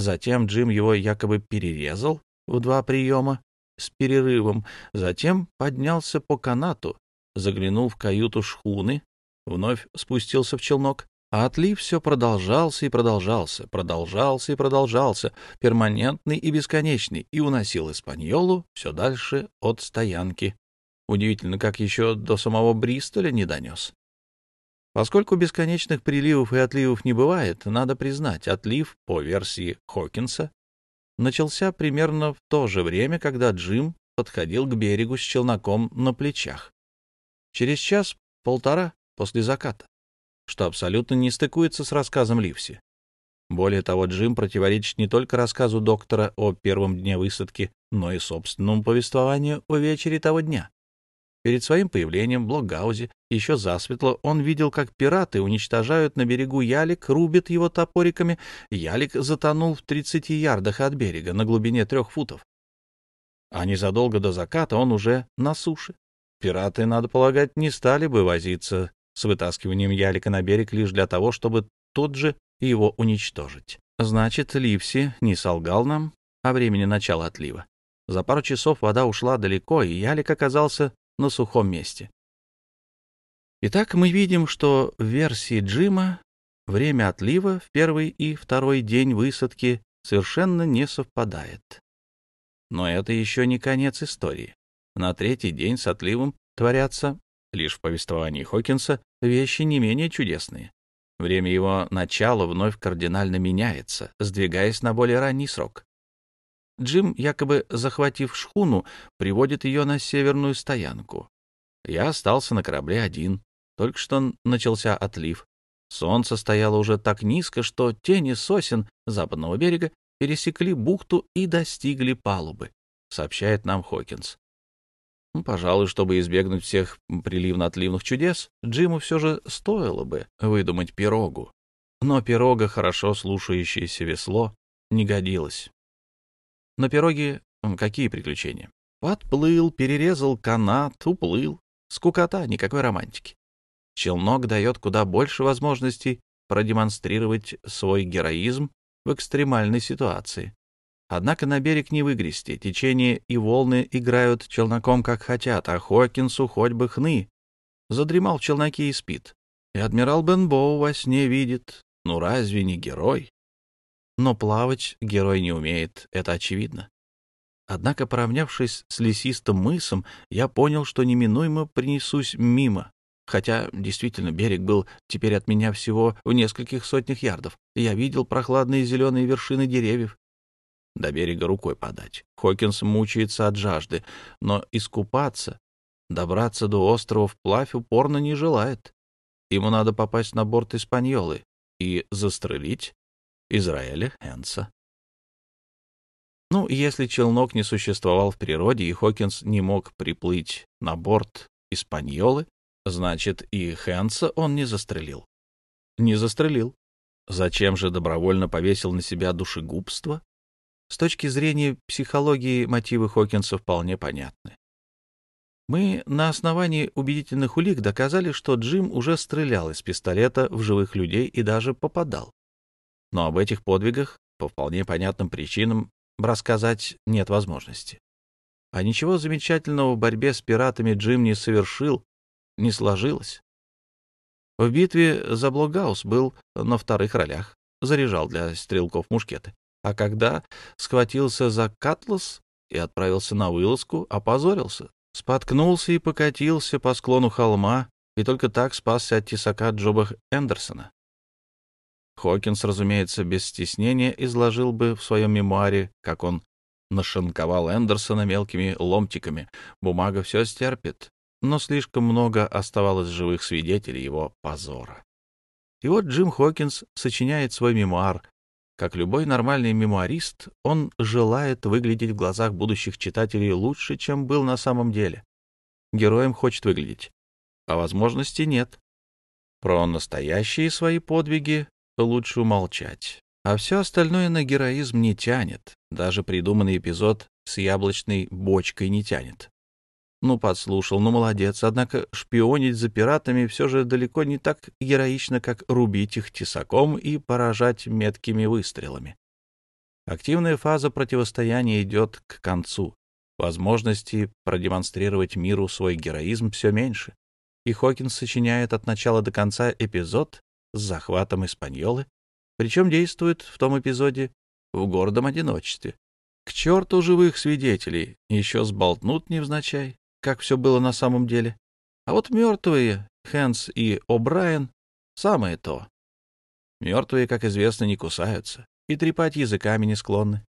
Затем Джим его якобы перерезал в 2 приема с перерывом, затем поднялся по канату, заглянул в каюту шхуны, вновь спустился в челнок, а отлив все продолжался и продолжался, продолжался и продолжался, перманентный и бесконечный, и уносил Испаньолу все дальше от стоянки. Удивительно, как еще до самого Бристоля не донес. Поскольку бесконечных приливов и отливов не бывает, надо признать, отлив, по версии Хокинса, начался примерно в то же время, когда Джим подходил к берегу с челноком на плечах. Через час-полтора после заката, что абсолютно не стыкуется с рассказом Ливси. Более того, Джим противоречит не только рассказу доктора о первом дне высадки, но и собственному повествованию о вечере того дня. Перед своим появлением в Блокгаузе еще засветло он видел, как пираты уничтожают на берегу ялик, рубят его топориками. Ялик затонул в 30 ярдах от берега на глубине 3 футов. А незадолго до заката он уже на суше. Пираты, надо полагать, не стали бы возиться с вытаскиванием ялика на берег лишь для того, чтобы тут же его уничтожить. Значит, Ливси не солгал нам о времени начала отлива. За пару часов вода ушла далеко, и ялик оказался на сухом месте. Итак, мы видим, что в версии Джима время отлива в первый и второй день высадки совершенно не совпадает. Но это еще не конец истории. На третий день с отливом творятся, лишь в повествовании Хокинса, вещи не менее чудесные. Время его начала вновь кардинально меняется, сдвигаясь на более ранний срок. Джим, якобы захватив шхуну, приводит ее на северную стоянку. Я остался на корабле один. Только что начался отлив. Солнце стояло уже так низко, что тени сосен западного берега пересекли бухту и достигли палубы, сообщает нам Хокинс. Пожалуй, чтобы избегнуть всех приливно-отливных чудес, Джиму все же стоило бы выдумать пирогу. Но пирога, хорошо слушающееся весло, не годилось. На пироге какие приключения? Подплыл, перерезал канат, уплыл. Скукота, никакой романтики. Челнок дает куда больше возможностей продемонстрировать свой героизм в экстремальной ситуации. Однако на берег не выгрести, течение и волны играют челноком как хотят, а Хокинсу хоть бы хны. Задремал в челноке и спит. И адмирал Бенбоу во сне видит. Ну разве не герой? Но плавать герой не умеет, это очевидно. Однако, поравнявшись с лесистым мысом, я понял, что неминуемо принесусь мимо. Хотя, действительно, берег был теперь от меня всего в нескольких сотнях ярдов. Я видел прохладные зеленые вершины деревьев. До берега рукой подать. Хокинс мучается от жажды, но искупаться, добраться до острова вплавь упорно не желает. Ему надо попасть на борт Испаньолы и застрелить Израэля Хэнса. Ну, если челнок не существовал в природе, и Хокинс не мог приплыть на борт Испаньолы, значит, и Хэнса он не застрелил. Не застрелил. Зачем же добровольно повесил на себя душегубство? С точки зрения психологии мотивы Хокинса вполне понятны. Мы на основании убедительных улик доказали, что Джим уже стрелял из пистолета в живых людей и даже попадал. Но об этих подвигах, по вполне понятным причинам, рассказать нет возможности. А ничего замечательного в борьбе с пиратами Джим не совершил, не сложилось. В битве за Блокгаус был на вторых ролях, заряжал для стрелков мушкеты. А когда схватился за Катлас и отправился на вылазку, опозорился, споткнулся и покатился по склону холма, и только так спасся от тесака Джоба Эндерсона. Хокинс, разумеется, без стеснения изложил бы в своем мемуаре, как он нашинковал Эндерсона мелкими ломтиками. Бумага все стерпит, но слишком много оставалось живых свидетелей его позора. И вот Джим Хокинс сочиняет свой мемуар. Как любой нормальный мемуарист, он желает выглядеть в глазах будущих читателей лучше, чем был на самом деле. Героем хочет выглядеть, а возможности нет. Про настоящие свои подвиги лучше умолчать. А все остальное на героизм не тянет. Даже придуманный эпизод с яблочной бочкой не тянет. Ну, подслушал, ну, молодец. Однако шпионить за пиратами все же далеко не так героично, как рубить их тесаком и поражать меткими выстрелами. Активная фаза противостояния идет к концу. Возможности продемонстрировать миру свой героизм все меньше. И Хокинс сочиняет от начала до конца эпизод с захватом Испаньолы, причем действует в том эпизоде в гордом одиночестве. К черту живых свидетелей, еще сболтнут невзначай, как все было на самом деле. А вот мертвые, Хэнс и О'Брайен, самое то. Мертвые, как известно, не кусаются и трепать языками не склонны.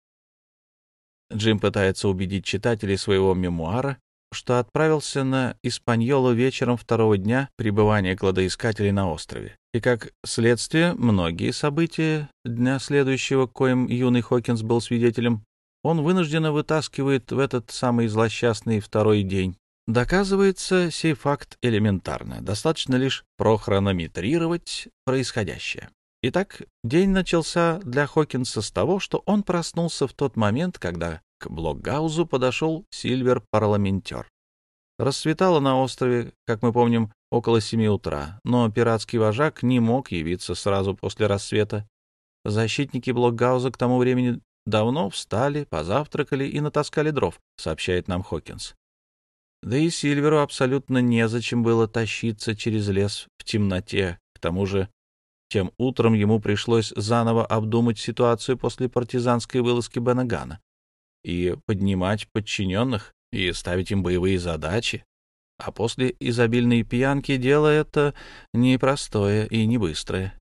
Джим пытается убедить читателей своего мемуара, что отправился на Испаньолу вечером второго дня пребывания кладоискателей на острове. И как следствие, многие события дня следующего, коим юный Хокинс был свидетелем, он вынужденно вытаскивает в этот самый злосчастный второй день. Доказывается сей факт элементарно, достаточно лишь прохронометрировать происходящее. Итак, день начался для Хокинса с того, что он проснулся в тот момент, когда к Блокгаузу подошел Сильвер-парламентер. Рассветало на острове, как мы помним, около 7 утра, но пиратский вожак не мог явиться сразу после рассвета. Защитники Блокгауза к тому времени давно встали, позавтракали и натаскали дров, сообщает нам Хокинс. Да и Сильверу абсолютно незачем было тащиться через лес в темноте. К тому же, тем утром ему пришлось заново обдумать ситуацию после партизанской вылазки Беннегана и поднимать подчиненных и ставить им боевые задачи. А после изобильной пьянки дело это непростое и не быстрое.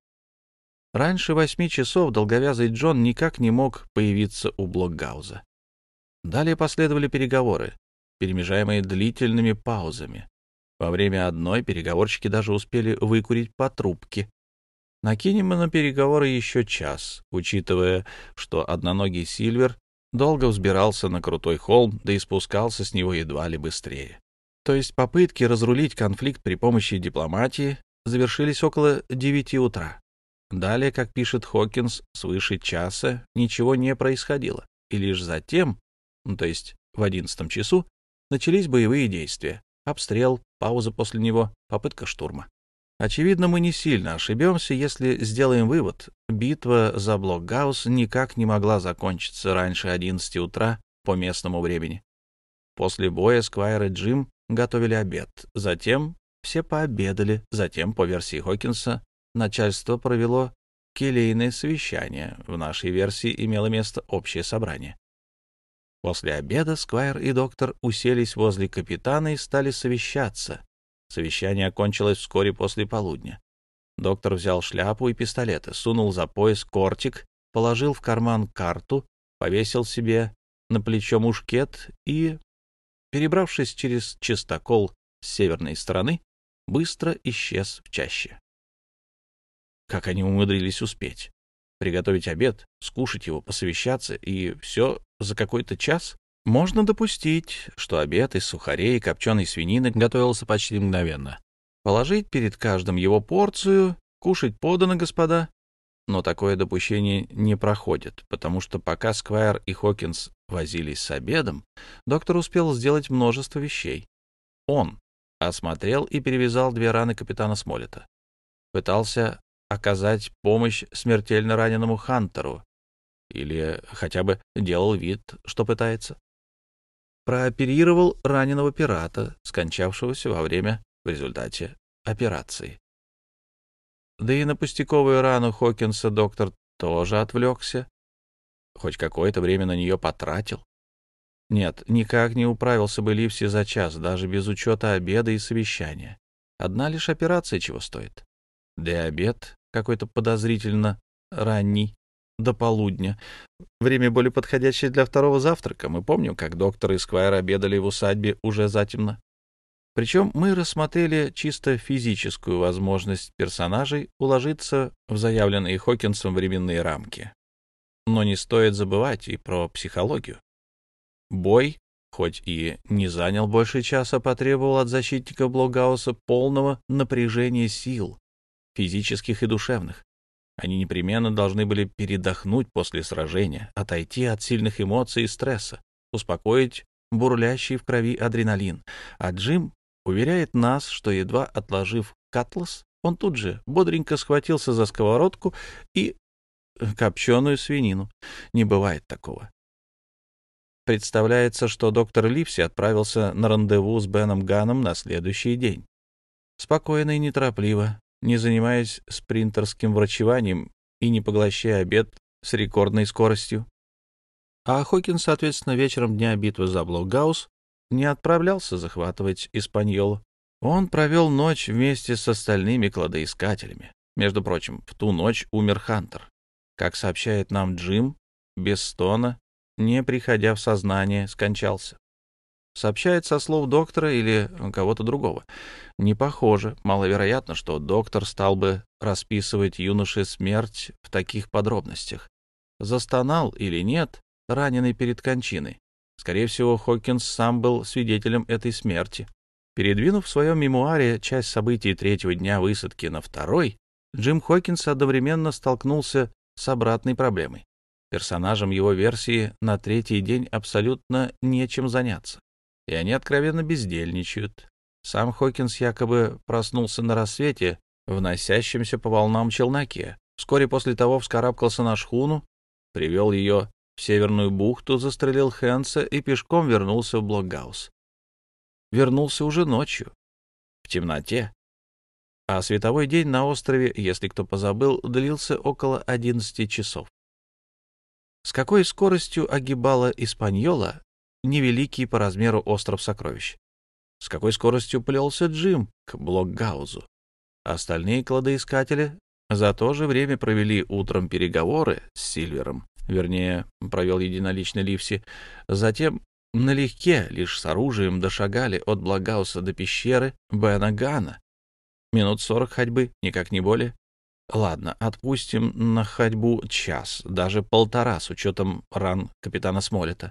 Раньше 8 часов долговязый Джон никак не мог появиться у Блокгауза. Далее последовали переговоры, перемежаемые длительными паузами. Во время одной переговорщики даже успели выкурить по трубке. Накинем мы на переговоры еще час, учитывая, что одноногий Сильвер долго взбирался на крутой холм, да и спускался с него едва ли быстрее. То есть попытки разрулить конфликт при помощи дипломатии завершились около 9 утра. Далее, как пишет Хокинс, свыше часа ничего не происходило, и лишь затем, то есть в 11 часу, начались боевые действия, обстрел, пауза после него, попытка штурма. Очевидно, мы не сильно ошибемся, если сделаем вывод. Битва за Блокгаус никак не могла закончиться раньше 11 утра по местному времени. После боя Сквайр и Джим готовили обед. Затем все пообедали. Затем, по версии Хокинса, начальство провело келейное совещание. В нашей версии имело место общее собрание. После обеда Сквайр и доктор уселись возле капитана и стали совещаться. Совещание окончилось вскоре после полудня. Доктор взял шляпу и пистолеты, сунул за пояс кортик, положил в карман карту, повесил себе на плечо мушкет и, перебравшись через чистокол с северной стороны, быстро исчез в чаще. Как они умудрились успеть? Приготовить обед, скушать его, посовещаться, и все за какой-то час? Можно допустить, что обед из сухарей и копченой свинины готовился почти мгновенно. Положить перед каждым его порцию, кушать подано, господа. Но такое допущение не проходит, потому что пока Сквайр и Хокинс возились с обедом, доктор успел сделать множество вещей. Он осмотрел и перевязал 2 раны капитана Смолета. Пытался оказать помощь смертельно раненому Хантеру, или хотя бы делал вид, что пытается. Прооперировал раненого пирата, скончавшегося во время в результате операции. Да и на пустяковую рану Хокинса доктор тоже отвлекся, хоть какое-то время на нее потратил. Нет, никак не управился бы Ливси за час, даже без учета обеда и совещания. Одна лишь операция чего стоит. Да и обед какой-то подозрительно ранний, до полудня. Время более подходящее для второго завтрака. Мы помним, как доктор и Сквайр обедали в усадьбе уже затемно. Причем мы рассмотрели чисто физическую возможность персонажей уложиться в заявленные Хокинсом временные рамки. Но не стоит забывать и про психологию. Бой, хоть и не занял больше часа, потребовал от защитников Блокгауса полного напряжения сил, физических и душевных. Они непременно должны были передохнуть после сражения, отойти от сильных эмоций и стресса, успокоить бурлящий в крови адреналин. А Джим уверяет нас, что, едва отложив катлас, он тут же бодренько схватился за сковородку и копченую свинину. Не бывает такого. Представляется, что доктор Ливси отправился на рандеву с Беном Ганном на следующий день. Спокойно и неторопливо, не занимаясь спринтерским врачеванием и не поглощая обед с рекордной скоростью. А Хокинс, соответственно, вечером дня битвы за Блокгаус не отправлялся захватывать Испаньолу. Он провел ночь вместе с остальными кладоискателями. Между прочим, в ту ночь умер Хантер. Как сообщает нам Джим, без стона, не приходя в сознание, скончался. Сообщает со слов доктора или кого-то другого. Не похоже, маловероятно, что доктор стал бы расписывать юноше смерть в таких подробностях. Застонал или нет, раненый перед кончиной. Скорее всего, Хокинс сам был свидетелем этой смерти. Передвинув в своем мемуаре часть событий третьего дня высадки на второй, Джим Хокинс одновременно столкнулся с обратной проблемой. Персонажам его версии на третий день абсолютно нечем заняться, и они откровенно бездельничают. Сам Хокинс якобы проснулся на рассвете в носящемся по волнам челноке. Вскоре после того вскарабкался на шхуну, привел ее в Северную бухту, застрелил Хэнса и пешком вернулся в Блокгаус. Вернулся уже ночью, в темноте. А световой день на острове, если кто позабыл, длился около 11 часов. С какой скоростью огибала Испаньола невеликий по размеру остров Сокровищ? С какой скоростью плелся Джим к Блокгаузу? Остальные кладоискатели за то же время провели утром переговоры с Сильвером, вернее, провел единолично Ливси, затем налегке, лишь с оружием, дошагали от Блокгауса до пещеры Бена Ганна. Минут 40 ходьбы, никак не более. Ладно, отпустим на ходьбу час, даже полтора, с учетом ран капитана Смолета.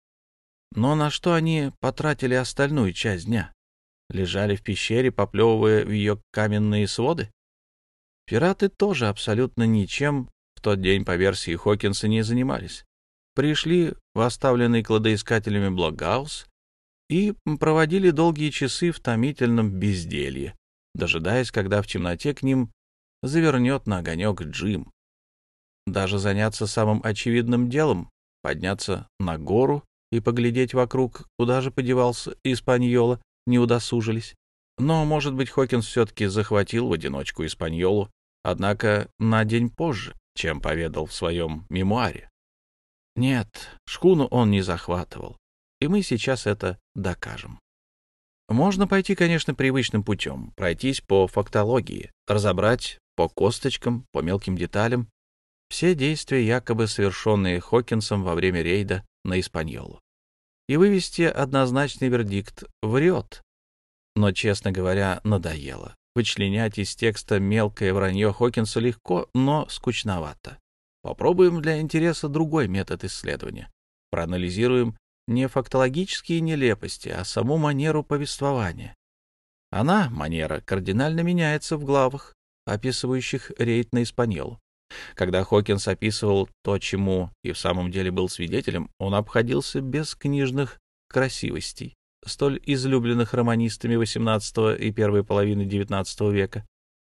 Но на что они потратили остальную часть дня? Лежали в пещере, поплевывая в ее каменные своды? Пираты тоже абсолютно ничем в тот день, по версии Хокинса, не занимались. Пришли в оставленный кладоискателями Блокгаус и проводили долгие часы в томительном безделье, дожидаясь, когда в темноте к ним завернет на огонек Джим. Даже заняться самым очевидным делом — подняться на гору и поглядеть вокруг, куда же подевался Испаньола, не удосужились. Но, может быть, Хокинс все-таки захватил в одиночку Испаньолу, однако на день позже, чем поведал в своем мемуаре. Нет, шхуну он не захватывал, и мы сейчас это докажем. Можно пойти, конечно, привычным путем, пройтись по фактологии, разобрать по косточкам, по мелким деталям все действия, якобы совершенные Хокинсом во время рейда на Испаньолу, и вывести однозначный вердикт — врет. Но, честно говоря, надоело. Вычленять из текста мелкое вранье Хокинса легко, но скучновато. Попробуем для интереса другой метод исследования. Проанализируем не фактологические нелепости, а саму манеру повествования. Она, манера, кардинально меняется в главах, описывающих рейд на Испаньолу. Когда Хокинс описывал то, чему и в самом деле был свидетелем, он обходился без книжных красивостей, столь излюбленных романистами XVIII и первой половины XIX века.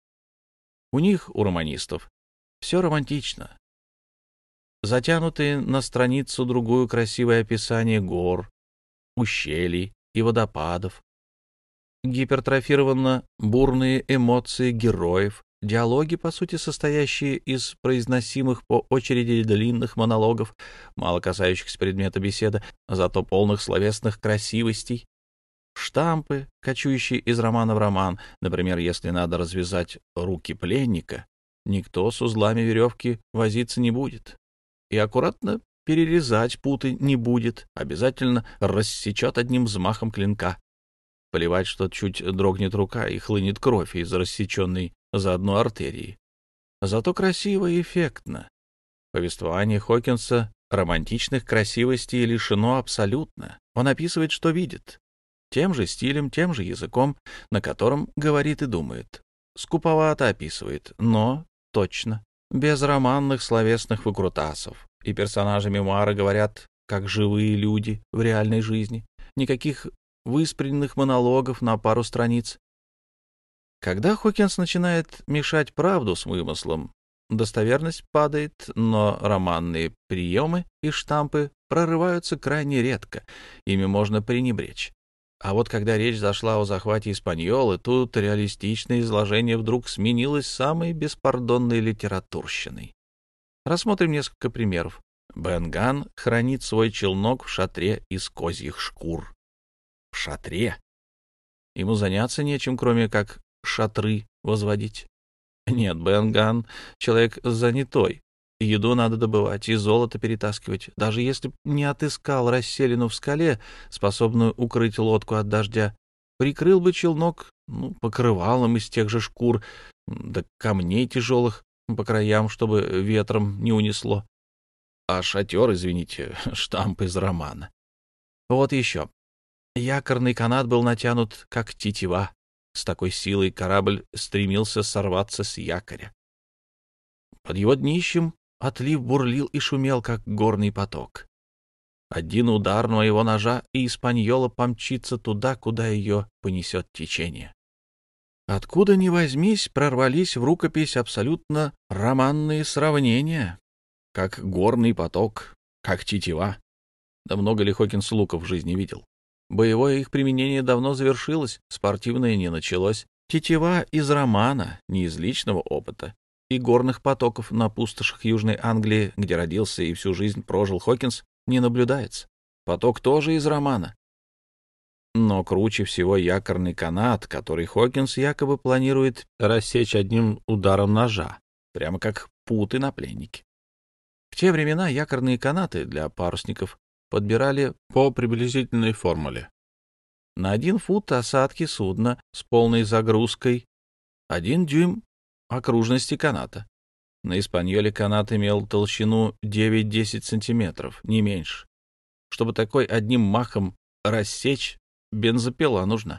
У них, у романистов, все романтично. Затянутые на страницу другую красивое описание гор, ущелий и водопадов, гипертрофированно бурные эмоции героев, диалоги, по сути, состоящие из произносимых по очереди длинных монологов, мало касающихся предмета беседы, зато полных словесных красивостей, штампы, кочующие из романа в роман. Например, если надо развязать руки пленника, никто с узлами веревки возиться не будет. И аккуратно перерезать путы не будет, обязательно рассечет одним взмахом клинка. Плевать, что чуть дрогнет рука и хлынет кровь из рассеченной заодно артерии. Зато красиво и эффектно. Повествование Хокинса романтичных красивостей лишено абсолютно. Он описывает, что видит. Тем же стилем, тем же языком, на котором говорит и думает. Скуповато описывает, но точно. Без романных словесных выкрутасов. И персонажи мемуара говорят, как живые люди в реальной жизни. Никаких выспренных монологов на пару страниц. Когда Хокинс начинает мешать правду с вымыслом, достоверность падает, но романные приемы и штампы прорываются крайне редко, ими можно пренебречь. А вот когда речь зашла о захвате Испаньолы, тут реалистичное изложение вдруг сменилось самой беспардонной литературщиной. Рассмотрим несколько примеров. Бен Ганн хранит свой челнок в шатре из козьих шкур. В шатре? Ему заняться нечем, кроме как шатры возводить. Нет, Бен Ганн — человек занятой. Еду надо добывать и золото перетаскивать. Даже если б не отыскал расселину в скале, способную укрыть лодку от дождя, прикрыл бы челнок покрывалом из тех же шкур, да камней тяжелых по краям, чтобы ветром не унесло. А шатер, извините, штамп из романа. Вот еще. Якорный канат был натянут, как тетива. С такой силой корабль стремился сорваться с якоря. Под его днищем отлив бурлил и шумел, как горный поток. Один удар моего ножа, и Испаньола помчится туда, куда ее понесет течение. Откуда ни возьмись, прорвались в рукопись абсолютно романные сравнения, как горный поток, как тетива. Да много ли Хокинс луков в жизни видел? Боевое их применение давно завершилось, спортивное не началось. Тетива из романа, не из личного опыта. И горных потоков на пустошах Южной Англии, где родился и всю жизнь прожил Хокинс, не наблюдается. Поток тоже из романа. Но круче всего якорный канат, который Хокинс якобы планирует рассечь одним ударом ножа, прямо как путы на пленнике. В те времена якорные канаты для парусников подбирали по приблизительной формуле. На 1 фут осадки судна с полной загрузкой, 1 дюйм окружности каната. На Испаньоле канат имел толщину 9-10 сантиметров, не меньше. Чтобы такой одним махом рассечь, бензопила нужна.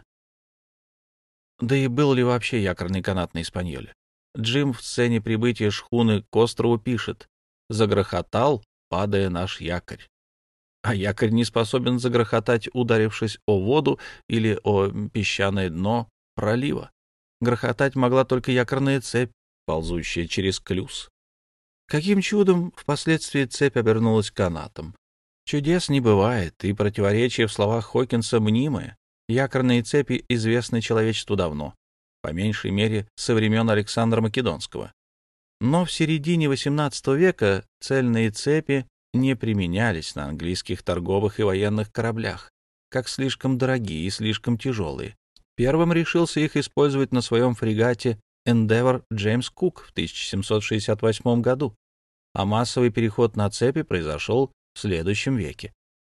Да и был ли вообще якорный канат на Испаньоле? Джим в сцене прибытия шхуны к острову пишет: «Загрохотал, падая наш якорь». А якорь не способен загрохотать, ударившись о воду или о песчаное дно пролива. Грохотать могла только якорная цепь, ползущая через клюз. Каким чудом впоследствии цепь обернулась канатом? Чудес не бывает, и противоречие в словах Хокинса мнимое. Якорные цепи известны человечеству давно, по меньшей мере со времен Александра Македонского. Но в середине XVIII века цельные цепи не применялись на английских торговых и военных кораблях, как слишком дорогие и слишком тяжелые. Первым решился их использовать на своем фрегате Endeavour Джеймс Кук в 1768 году, а массовый переход на цепи произошел в следующем веке.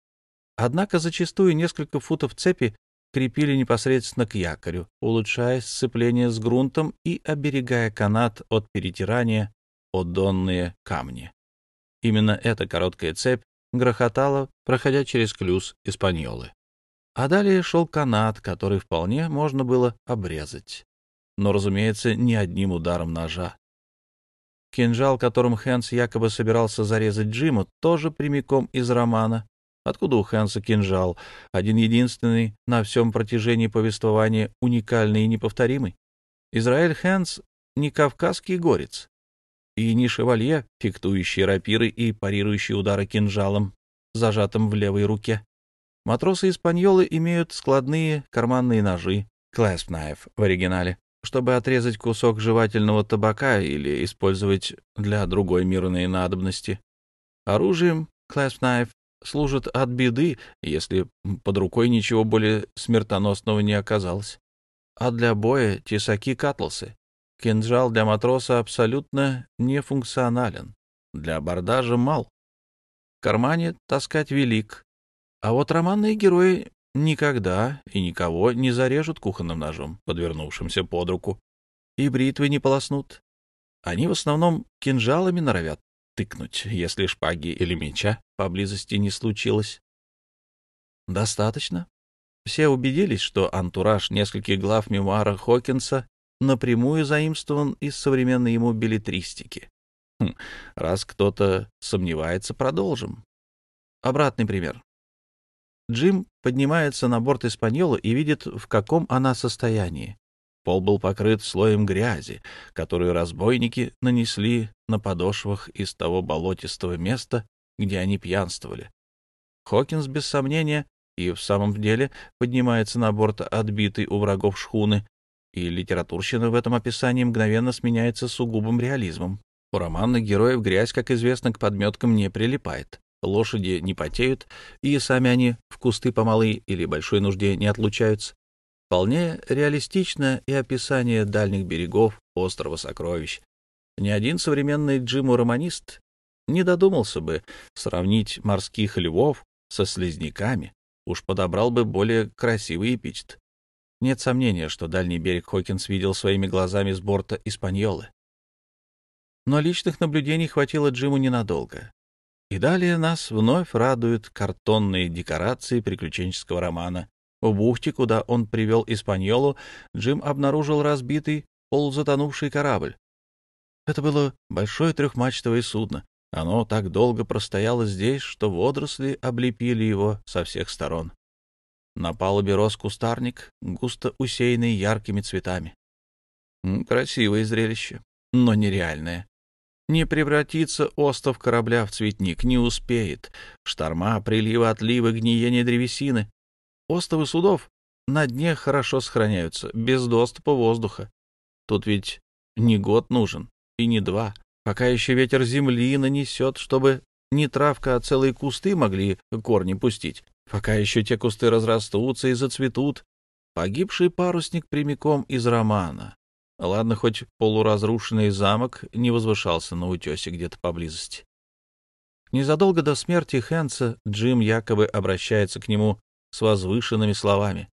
Однако зачастую несколько футов цепи крепили непосредственно к якорю, улучшая сцепление с грунтом и оберегая канат от перетирания о донные камни. Именно эта короткая цепь грохотала, проходя через клюз Испаньолы. А далее шел канат, который вполне можно было обрезать. Но, разумеется, не одним ударом ножа. Кинжал, которым Хэнс якобы собирался зарезать Джима, тоже прямиком из романа. Откуда у Хэнса кинжал? Один-единственный на всем протяжении повествования, уникальный и неповторимый. Израиль Хэнс не кавказский горец и не шевалье, фехтующий рапиры и парирующий удары кинжалом, зажатым в левой руке. Матросы Испаньолы имеют складные карманные ножи, clasp knife в оригинале, чтобы отрезать кусок жевательного табака или использовать для другой мирной надобности. Оружием clasp knife служит от беды, если под рукой ничего более смертоносного не оказалось. А для боя тесаки катласы. Кинжал для матроса абсолютно нефункционален, для абордажа мал. В кармане таскать велик. А вот романные герои никогда и никого не зарежут кухонным ножом, подвернувшимся под руку, и бритвы не полоснут. Они в основном кинжалами норовят тыкнуть, если шпаги или меча поблизости не случилось. Достаточно. Все убедились, что антураж нескольких глав мемуара Хокинса напрямую заимствован из современной ему беллетристики. Раз кто-то сомневается, продолжим. Обратный пример. Джим поднимается на борт Испаньолы и видит, в каком она состоянии. Пол был покрыт слоем грязи, которую разбойники нанесли на подошвах из того болотистого места, где они пьянствовали. Хокинс, без сомнения, и в самом деле поднимается на борт отбитой у врагов шхуны, и литературщина в этом описании мгновенно сменяется сугубым реализмом. У романных героев грязь, как известно, к подметкам не прилипает. Лошади не потеют, и сами они в кусты по малой или большой нужде не отлучаются. Вполне реалистично и описание дальних берегов острова Сокровищ. Ни один современный Джиму-романист не додумался бы сравнить морских львов со слизняками, уж подобрал бы более красивый эпитет. Нет сомнения, что дальний берег Хокинс видел своими глазами с борта Испаньолы. Но личных наблюдений хватило Джиму ненадолго. И далее нас вновь радуют картонные декорации приключенческого романа. В бухте, куда он привел Испаньолу, Джим обнаружил разбитый, полузатонувший корабль. Это было большое трехмачтовое судно. Оно так долго простояло здесь, что водоросли облепили его со всех сторон. На палубе рос кустарник, густо усеянный яркими цветами. Красивое зрелище, но нереальное. Не превратится остов корабля в цветник, не успеет. Шторма, приливы, отливы, гниение древесины. Остовы судов на дне хорошо сохраняются, без доступа воздуха. Тут ведь не год нужен, и не два, пока еще ветер земли нанесет, чтобы не травка, а целые кусты могли корни пустить, пока еще те кусты разрастутся и зацветут. Погибший парусник прямиком из романа. Ладно, хоть полуразрушенный замок не возвышался на утесе где-то поблизости. Незадолго до смерти Хэнса Джим якобы обращается к нему с возвышенными словами.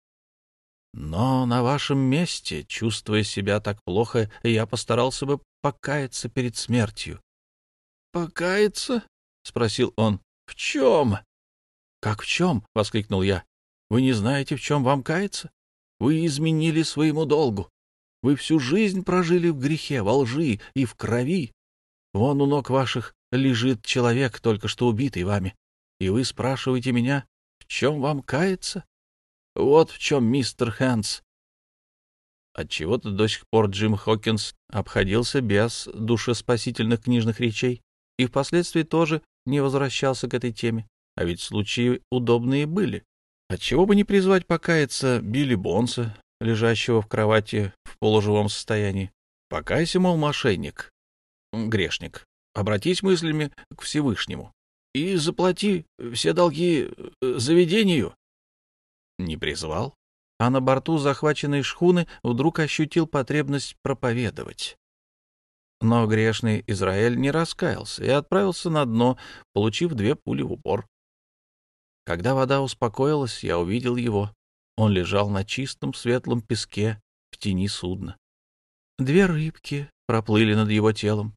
«Но на вашем месте, чувствуя себя так плохо, я постарался бы покаяться перед смертью». «Покаяться?» — спросил он. «В чем?» «Как в чем?» — воскликнул я. «Вы не знаете, в чем вам каяться? Вы изменили своему долгу. Вы всю жизнь прожили в грехе, во лжи и в крови. Вон у ног ваших лежит человек, только что убитый вами, и вы спрашиваете меня, в чем вам каяться? Вот в чем, мистер Хэнс». Отчего-то до сих пор Джим Хокинс обходился без душеспасительных книжных речей и впоследствии тоже не возвращался к этой теме, а ведь случаи удобные были. Отчего бы не призвать покаяться Билли Бонса, лежащего в кровати в полуживом состоянии. Покайся, мол, мошенник, грешник, обратись мыслями к Всевышнему и заплати все долги заведению. Не призвал, а на борту захваченной шхуны вдруг ощутил потребность проповедовать. Но грешный Израиль не раскаялся и отправился на дно, получив 2 пули в упор. Когда вода успокоилась, я увидел его. Он лежал на чистом светлом песке в тени судна. 2 рыбки проплыли над его телом.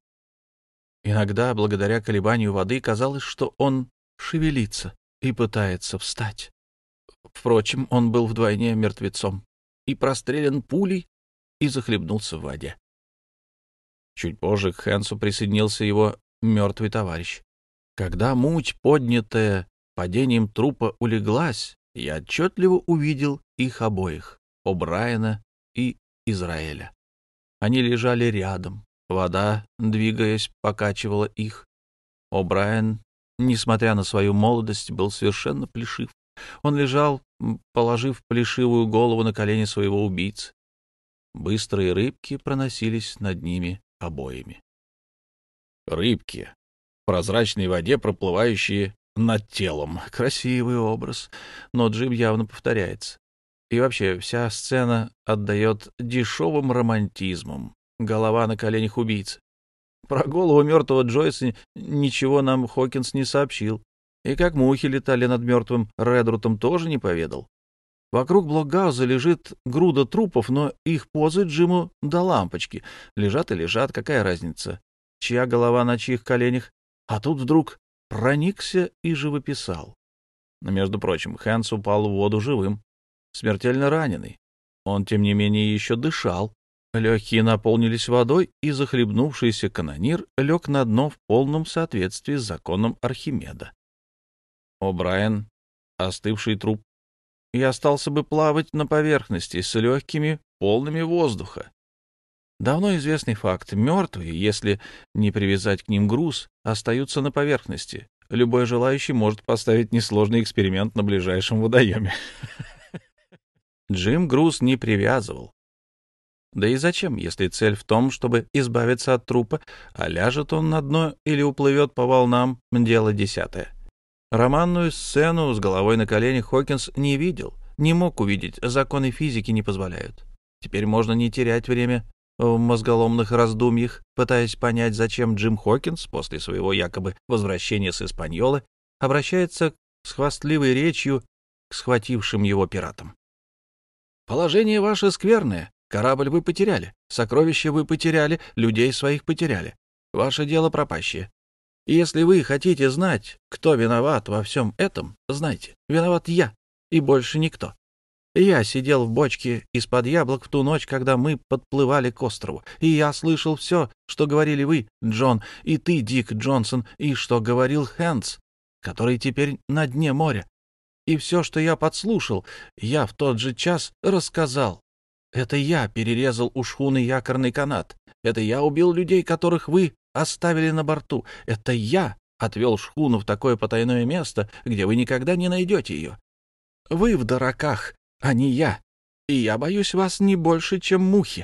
Иногда, благодаря колебанию воды, казалось, что он шевелится и пытается встать. Впрочем, он был вдвойне мертвецом и прострелен пулей и захлебнулся в воде. Чуть позже к Хэнсу присоединился его мертвый товарищ. Когда муть, поднятая падением трупа, улеглась, я отчетливо увидел их обоих, О'Брайена и Израиля. Они лежали рядом, вода, двигаясь, покачивала их. О'Брайен, несмотря на свою молодость, был совершенно плешив. Он лежал, положив плешивую голову на колени своего убийцы. Быстрые рыбки проносились над ними обоими. Рыбки в прозрачной воде, проплывающие над телом. Красивый образ, но Джим явно повторяется. И вообще, вся сцена отдает дешевым романтизмом. Голова на коленях убийцы. Про голову мертвого Джойса ничего нам Хокинс не сообщил. И как мухи летали над мертвым Редрутом, тоже не поведал. Вокруг блокгауза лежит груда трупов, но их позы Джиму до лампочки. Лежат и лежат, какая разница, чья голова на чьих коленях. А тут вдруг проникся и живописал. Но, между прочим, Хэнс упал в воду живым, смертельно раненый. Он, тем не менее, еще дышал. Легкие наполнились водой, и захлебнувшийся канонир лег на дно в полном соответствии с законом Архимеда. О'Брайен — остывший труп, и остался бы плавать на поверхности с легкими, полными воздуха. Давно известный факт: мертвые, если не привязать к ним груз, остаются на поверхности. Любой желающий может поставить несложный эксперимент на ближайшем водоеме. Джим груз не привязывал. Да и зачем, если цель в том, чтобы избавиться от трупа, а ляжет он на дно или уплывет по волнам — дело десятое. Романную сцену с головой на коленях Хокинс не видел, не мог увидеть, законы физики не позволяют. Теперь можно не терять время в мозголомных раздумьях, пытаясь понять, зачем Джим Хокинс после своего якобы возвращения с Испаньолы обращается с хвастливой речью к схватившим его пиратам. «Положение ваше скверное. Корабль вы потеряли, сокровища вы потеряли, людей своих потеряли. Ваше дело пропащее. И если вы хотите знать, кто виноват во всем этом, знайте, виноват я и больше никто. Я сидел в бочке из-под яблок в ту ночь, когда мы подплывали к острову, и я слышал все, что говорили вы, Джон, и ты, Дик Джонсон, и что говорил Хэндс, который теперь на дне моря. И все, что я подслушал, я в тот же час рассказал. Это я перерезал у шхуны якорный канат. Это я убил людей, которых вы оставили на борту. Это я отвел шхуну в такое потайное место, где вы никогда не найдете ее. Вы в дураках, а не я. И я боюсь вас не больше, чем мухи».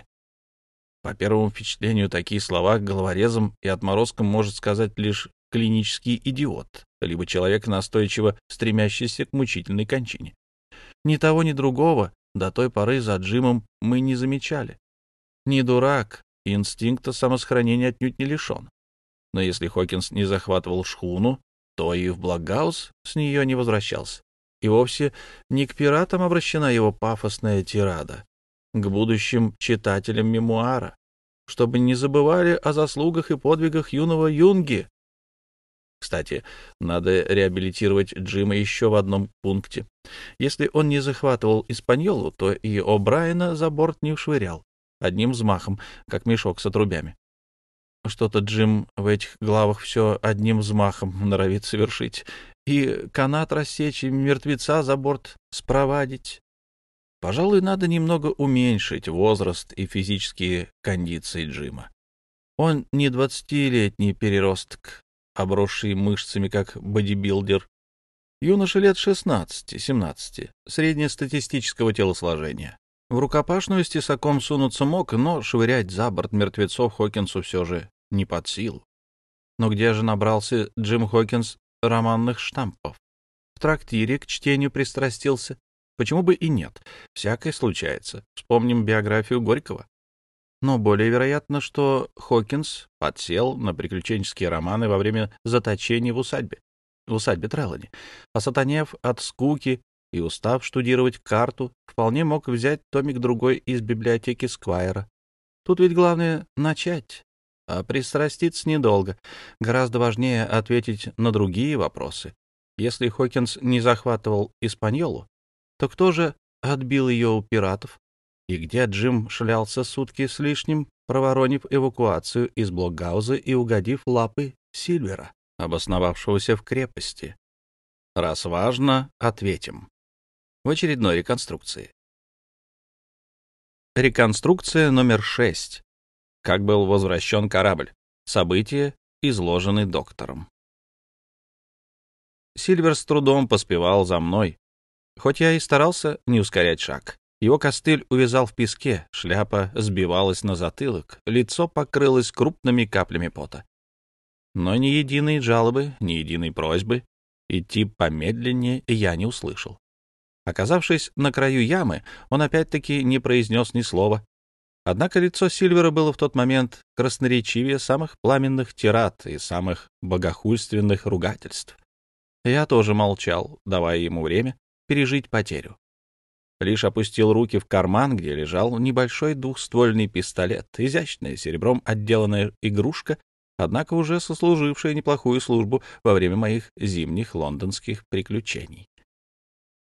По первому впечатлению, такие слова головорезом и отморозком может сказать лишь клинический идиот, либо человек, настойчиво стремящийся к мучительной кончине. Ни того, ни другого до той поры за Джимом мы не замечали. Не дурак, инстинкта самосохранения отнюдь не лишен. Но если Хокинс не захватывал шхуну, то и в Блокгаус с нее не возвращался. И вовсе не к пиратам обращена его пафосная тирада, к будущим читателям мемуара, чтобы не забывали о заслугах и подвигах юного Юнги. Кстати, надо реабилитировать Джима еще в одном пункте. Если он не захватывал Испаньолу, то и О'Брайена за борт не швырял одним взмахом, как мешок с отрубями. Что-то Джим в этих главах все одним взмахом норовит совершить. И канат рассечь, и мертвеца за борт спровадить. Пожалуй, надо немного уменьшить возраст и физические кондиции Джима. Он не 20-летний переросток, обросший мышцами как бодибилдер. Юноша лет 16-17, среднестатистического телосложения. В рукопашную с тесаком сунуться мог, но швырять за борт мертвецов Хокинсу все же не под силу. Но где же набрался Джим Хокинс романных штампов? В трактире к чтению пристрастился. Почему бы и нет? Всякое случается. Вспомним биографию Горького. Но более вероятно, что Хокинс подсел на приключенческие романы во время заточения в усадьбе Трелани. Осатанев от скуки и устав штудировать карту, вполне мог взять томик другой из библиотеки Сквайра. Тут ведь главное — начать, а пристраститься недолго. Гораздо важнее ответить на другие вопросы. Если Хокинс не захватывал Испаньолу, то кто же отбил ее у пиратов? И где Джим шлялся сутки с лишним, проворонив эвакуацию из Блокгауза и угодив в лапы Сильвера, обосновавшегося в крепости? Раз важно, ответим. В очередной реконструкции. Реконструкция номер 6. Как был возвращен корабль. События изложены доктором. Сильвер с трудом поспевал за мной, хоть я и старался не ускорять шаг. Его костыль увязал в песке, шляпа сбивалась на затылок, лицо покрылось крупными каплями пота. Но ни единой жалобы, ни единой просьбы идти помедленнее я не услышал. Оказавшись на краю ямы, он опять-таки не произнес ни слова. Однако лицо Сильвера было в тот момент красноречивее самых пламенных тирад и самых богохульственных ругательств. Я тоже молчал, давая ему время пережить потерю. Лишь опустил руки в карман, где лежал небольшой двухствольный пистолет, изящная серебром отделанная игрушка, однако уже сослужившая неплохую службу во время моих зимних лондонских приключений.